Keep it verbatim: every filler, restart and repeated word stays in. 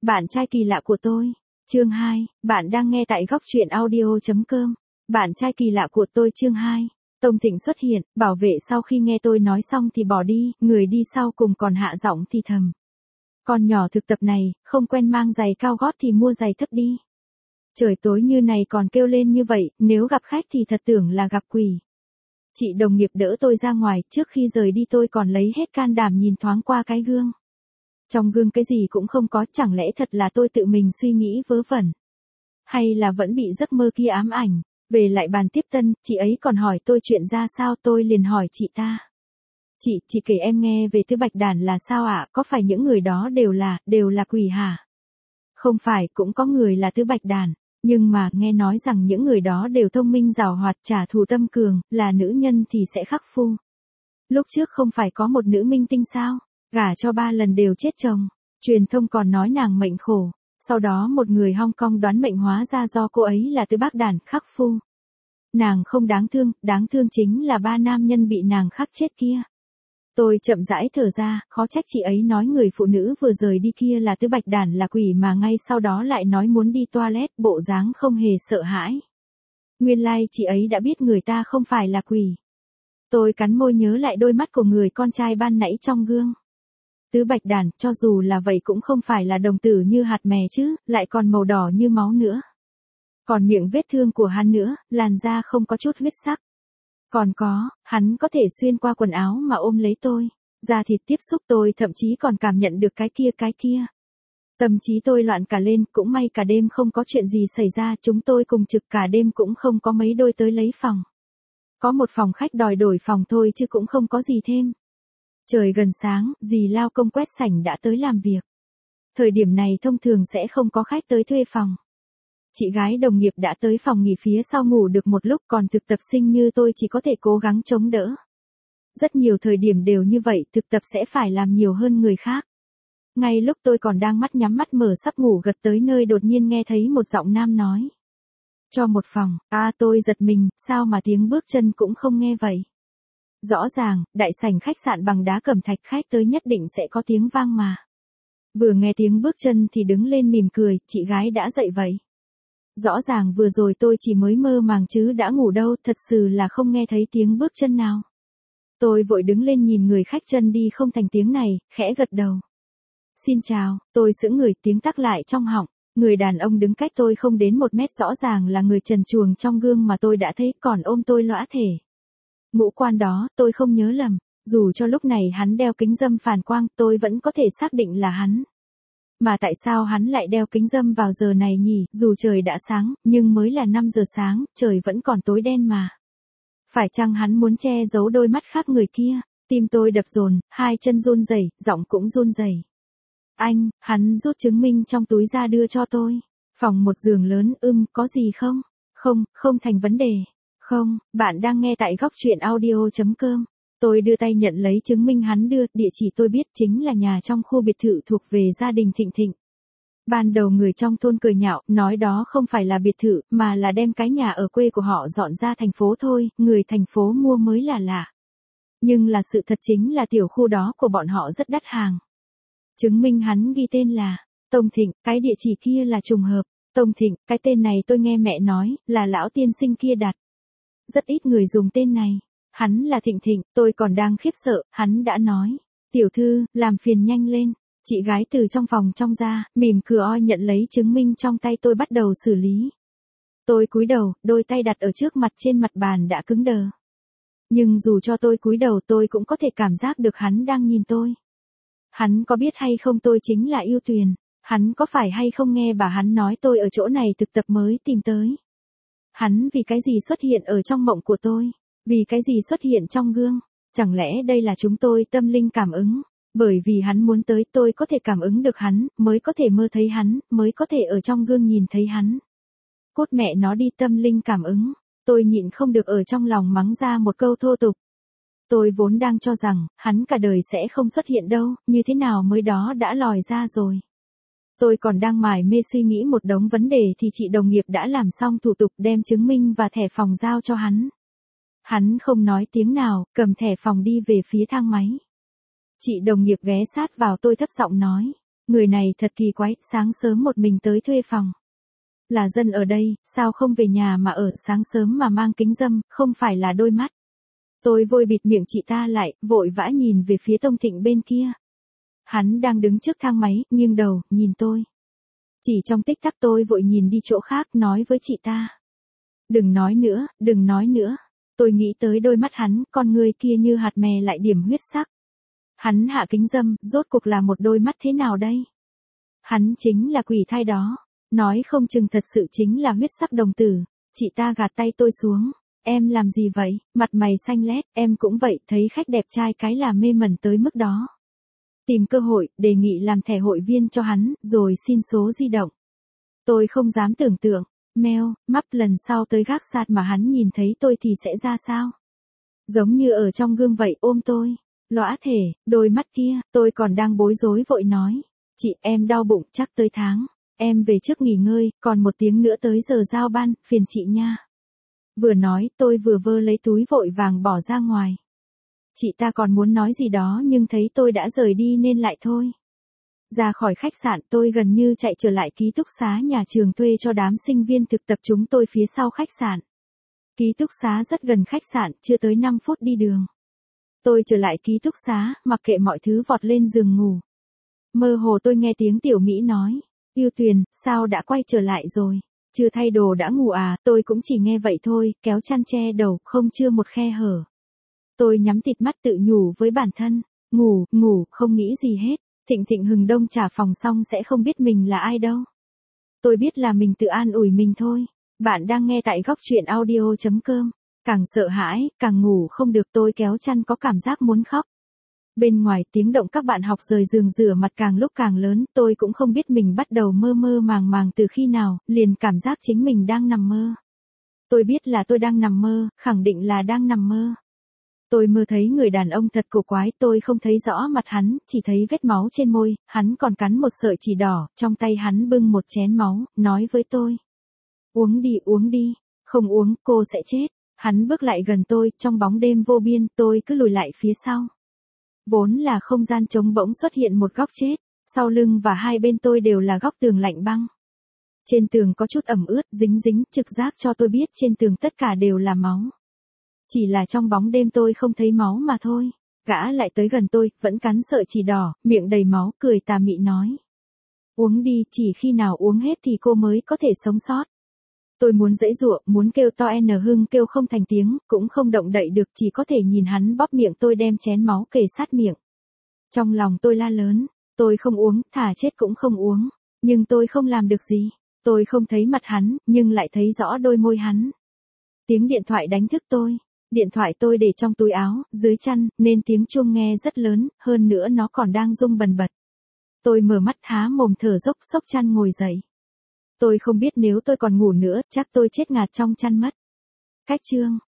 Bạn trai kỳ lạ của tôi. Chương hai, bạn đang nghe tại góc truyện audio chấm com. Bạn trai kỳ lạ của tôi chương hai. Tông Thịnh xuất hiện, bảo vệ sau khi nghe tôi nói xong thì bỏ đi, người đi sau cùng còn hạ giọng thì thầm. Con nhỏ thực tập này, không quen mang giày cao gót thì mua giày thấp đi. Trời tối như này còn kêu lên như vậy, nếu gặp khách thì thật tưởng là gặp quỷ. Chị đồng nghiệp đỡ tôi ra ngoài, trước khi rời đi tôi còn lấy hết can đảm nhìn thoáng qua cái gương. Trong gương cái gì cũng không có, chẳng lẽ thật là tôi tự mình suy nghĩ vớ vẩn. Hay là vẫn bị giấc mơ kia ám ảnh. Về lại bàn tiếp tân, chị ấy còn hỏi tôi chuyện ra sao, tôi liền hỏi chị ta. Chị, chị kể em nghe về Tứ Bạch Đàn là sao ạ, à? Có phải những người đó đều là, đều là quỷ hả? Không phải, cũng có người là Tứ Bạch Đàn. Nhưng mà, nghe nói rằng những người đó đều thông minh giàu hoạt, trả thù tâm cường, là nữ nhân thì sẽ khắc phu. Lúc trước không phải có một nữ minh tinh sao? Gả cho ba lần đều chết chồng. Truyền thông còn nói nàng mệnh khổ. Sau đó một người Hong Kong đoán mệnh hóa ra do cô ấy là Tứ Bác Đàn khắc phu. Nàng không đáng thương, đáng thương chính là ba nam nhân bị nàng khắc chết kia. Tôi chậm rãi thở ra, khó trách chị ấy nói người phụ nữ vừa rời đi kia là Tứ Bạch Đàn là quỷ mà ngay sau đó lại nói muốn đi toilet, bộ dáng không hề sợ hãi. Nguyên lai like chị ấy đã biết người ta không phải là quỷ. Tôi cắn môi nhớ lại đôi mắt của người con trai ban nãy trong gương. Tứ Bạch Đàn, cho dù là vậy cũng không phải là đồng tử như hạt mè chứ, lại còn màu đỏ như máu nữa. Còn miệng vết thương của hắn nữa, làn da không có chút huyết sắc. Còn có, hắn có thể xuyên qua quần áo mà ôm lấy tôi. Da thịt tiếp xúc tôi thậm chí còn cảm nhận được cái kia cái kia. Tâm trí tôi loạn cả lên, cũng may cả đêm không có chuyện gì xảy ra, chúng tôi cùng trực cả đêm cũng không có mấy đôi tới lấy phòng. Có một phòng khách đòi đổi phòng thôi chứ cũng không có gì thêm. Trời gần sáng, dì lao công quét sảnh đã tới làm việc. Thời điểm này thông thường sẽ không có khách tới thuê phòng. Chị gái đồng nghiệp đã tới phòng nghỉ phía sau ngủ được một lúc, còn thực tập sinh như tôi chỉ có thể cố gắng chống đỡ. Rất nhiều thời điểm đều như vậy, thực tập sẽ phải làm nhiều hơn người khác. Ngay lúc tôi còn đang mắt nhắm mắt mở sắp ngủ gật tới nơi đột nhiên nghe thấy một giọng nam nói. Cho một phòng, à tôi giật mình, sao mà tiếng bước chân cũng không nghe vậy. Rõ ràng, đại sảnh khách sạn bằng đá cẩm thạch khách tới nhất định sẽ có tiếng vang mà. Vừa nghe tiếng bước chân thì đứng lên mỉm cười, chị gái đã dậy vậy. Rõ ràng vừa rồi tôi chỉ mới mơ màng chứ đã ngủ đâu, thật sự là không nghe thấy tiếng bước chân nào. Tôi vội đứng lên nhìn người khách chân đi không thành tiếng này, khẽ gật đầu. Xin chào, tôi sững người, tiếng tắc lại trong họng. Người đàn ông đứng cách tôi không đến một mét rõ ràng là người trần truồng trong gương mà tôi đã thấy, còn ôm tôi lõa thể. Ngũ quan đó, tôi không nhớ lầm, dù cho lúc này hắn đeo kính râm phản quang, tôi vẫn có thể xác định là hắn. Mà tại sao hắn lại đeo kính râm vào giờ này nhỉ, dù trời đã sáng, nhưng mới là năm giờ sáng, trời vẫn còn tối đen mà. Phải chăng hắn muốn che giấu đôi mắt khác người kia? Tim tôi đập dồn, hai chân run rẩy, giọng cũng run rẩy. Anh, hắn rút chứng minh trong túi ra đưa cho tôi. Phòng một giường lớn, ưm, có gì không? Không, không thành vấn đề. Không, bạn đang nghe tại góc truyện audio chấm com. Tôi đưa tay nhận lấy chứng minh hắn đưa, địa chỉ tôi biết chính là nhà trong khu biệt thự thuộc về gia đình Thịnh Thịnh. Ban đầu người trong thôn cười nhạo, nói đó không phải là biệt thự, mà là đem cái nhà ở quê của họ dọn ra thành phố thôi, người thành phố mua mới là lạ. Nhưng là sự thật chính là tiểu khu đó của bọn họ rất đắt hàng. Chứng minh hắn ghi tên là Tông Thịnh, cái địa chỉ kia là trùng hợp. Tông Thịnh, cái tên này tôi nghe mẹ nói, là lão tiên sinh kia đặt. Rất ít người dùng tên này. Hắn là Thịnh Thịnh, tôi còn đang khiếp sợ, hắn đã nói. Tiểu thư, làm phiền nhanh lên. Chị gái từ trong phòng trong ra, mỉm cười oi nhận lấy chứng minh trong tay tôi bắt đầu xử lý. Tôi cúi đầu, đôi tay đặt ở trước mặt trên mặt bàn đã cứng đờ. Nhưng dù cho tôi cúi đầu tôi cũng có thể cảm giác được hắn đang nhìn tôi. Hắn có biết hay không tôi chính là Yêu Tuyền. Hắn có phải hay không nghe bà hắn nói tôi ở chỗ này thực tập mới tìm tới. Hắn vì cái gì xuất hiện ở trong mộng của tôi? Vì cái gì xuất hiện trong gương? Chẳng lẽ đây là chúng tôi tâm linh cảm ứng? Bởi vì hắn muốn tới tôi có thể cảm ứng được hắn, mới có thể mơ thấy hắn, mới có thể ở trong gương nhìn thấy hắn. Cốt mẹ nó đi tâm linh cảm ứng. Tôi nhịn không được ở trong lòng mắng ra một câu thô tục. Tôi vốn đang cho rằng, hắn cả đời sẽ không xuất hiện đâu, như thế nào mới đó đã lòi ra rồi. Tôi còn đang mải mê suy nghĩ một đống vấn đề thì chị đồng nghiệp đã làm xong thủ tục đem chứng minh và thẻ phòng giao cho hắn. Hắn không nói tiếng nào, cầm thẻ phòng đi về phía thang máy. Chị đồng nghiệp ghé sát vào tôi thấp giọng nói. Người này thật kỳ quái, sáng sớm một mình tới thuê phòng. Là dân ở đây, sao không về nhà mà ở, sáng sớm mà mang kính râm, không phải là đôi mắt. Tôi vội bịt miệng chị ta lại, vội vã nhìn về phía Tông Thịnh bên kia. Hắn đang đứng trước thang máy, nghiêng đầu, nhìn tôi. Chỉ trong tích tắc tôi vội nhìn đi chỗ khác, nói với chị ta. Đừng nói nữa, đừng nói nữa. Tôi nghĩ tới đôi mắt hắn, con người kia như hạt mè lại điểm huyết sắc. Hắn hạ kính râm, rốt cuộc là một đôi mắt thế nào đây? Hắn chính là quỷ thai đó. Nói không chừng thật sự chính là huyết sắc đồng tử. Chị ta gạt tay tôi xuống. Em làm gì vậy? Mặt mày xanh lét, em cũng vậy, thấy khách đẹp trai cái là mê mẩn tới mức đó. Tìm cơ hội, đề nghị làm thẻ hội viên cho hắn, rồi xin số di động. Tôi không dám tưởng tượng. Meo, mắp lần sau tới gác sạt mà hắn nhìn thấy tôi thì sẽ ra sao? Giống như ở trong gương vậy, ôm tôi. Lõa thể, đôi mắt kia, tôi còn đang bối rối vội nói. Chị, em đau bụng, chắc tới tháng. Em về trước nghỉ ngơi, còn một tiếng nữa tới giờ giao ban, phiền chị nha. Vừa nói, tôi vừa vơ lấy túi vội vàng bỏ ra ngoài. Chị ta còn muốn nói gì đó nhưng thấy tôi đã rời đi nên lại thôi. Ra khỏi khách sạn tôi gần như chạy trở lại ký túc xá nhà trường thuê cho đám sinh viên thực tập chúng tôi phía sau khách sạn. Ký túc xá rất gần khách sạn, chưa tới năm phút đi đường. Tôi trở lại ký túc xá, mặc kệ mọi thứ vọt lên giường ngủ. Mơ hồ tôi nghe tiếng Tiểu Mỹ nói, Yêu Tuyền, sao đã quay trở lại rồi? Chưa thay đồ đã ngủ à? Tôi cũng chỉ nghe vậy thôi, kéo chăn che đầu, không chưa một khe hở. Tôi nhắm tịt mắt tự nhủ với bản thân, ngủ, ngủ, không nghĩ gì hết. Thịnh Thịnh Hừng Đông trả phòng xong sẽ không biết mình là ai đâu. Tôi biết là mình tự an ủi mình thôi. Bạn đang nghe tại góc truyện audio chấm com. Càng sợ hãi, càng ngủ không được, tôi kéo chăn có cảm giác muốn khóc. Bên ngoài tiếng động các bạn học rời giường rửa mặt càng lúc càng lớn, tôi cũng không biết mình bắt đầu mơ mơ màng màng từ khi nào, liền cảm giác chính mình đang nằm mơ. Tôi biết là tôi đang nằm mơ, khẳng định là đang nằm mơ. Tôi mơ thấy người đàn ông thật cổ quái, tôi không thấy rõ mặt hắn, chỉ thấy vết máu trên môi, hắn còn cắn một sợi chỉ đỏ, trong tay hắn bưng một chén máu, nói với tôi. Uống đi, uống đi, không uống, cô sẽ chết. Hắn bước lại gần tôi, trong bóng đêm vô biên, tôi cứ lùi lại phía sau. Vốn là không gian trống bỗng xuất hiện một góc chết, sau lưng và hai bên tôi đều là góc tường lạnh băng. Trên tường có chút ẩm ướt, dính dính, trực giác cho tôi biết trên tường tất cả đều là máu. Chỉ là trong bóng đêm tôi không thấy máu mà thôi. Gã lại tới gần tôi, vẫn cắn sợi chỉ đỏ, miệng đầy máu, cười tà mị nói. Uống đi, chỉ khi nào uống hết thì cô mới có thể sống sót. Tôi muốn giãy giụa, muốn kêu to n hưng kêu không thành tiếng, cũng không động đậy được, chỉ có thể nhìn hắn bóp miệng tôi đem chén máu kề sát miệng. Trong lòng tôi la lớn, tôi không uống, thà chết cũng không uống. Nhưng tôi không làm được gì. Tôi không thấy mặt hắn, nhưng lại thấy rõ đôi môi hắn. Tiếng điện thoại đánh thức tôi. Điện thoại tôi để trong túi áo, dưới chăn, nên tiếng chuông nghe rất lớn, hơn nữa nó còn đang rung bần bật. Tôi mở mắt há mồm thở dốc, xốc chăn ngồi dậy. Tôi không biết nếu tôi còn ngủ nữa, chắc tôi chết ngạt trong chăn mất. Cách chương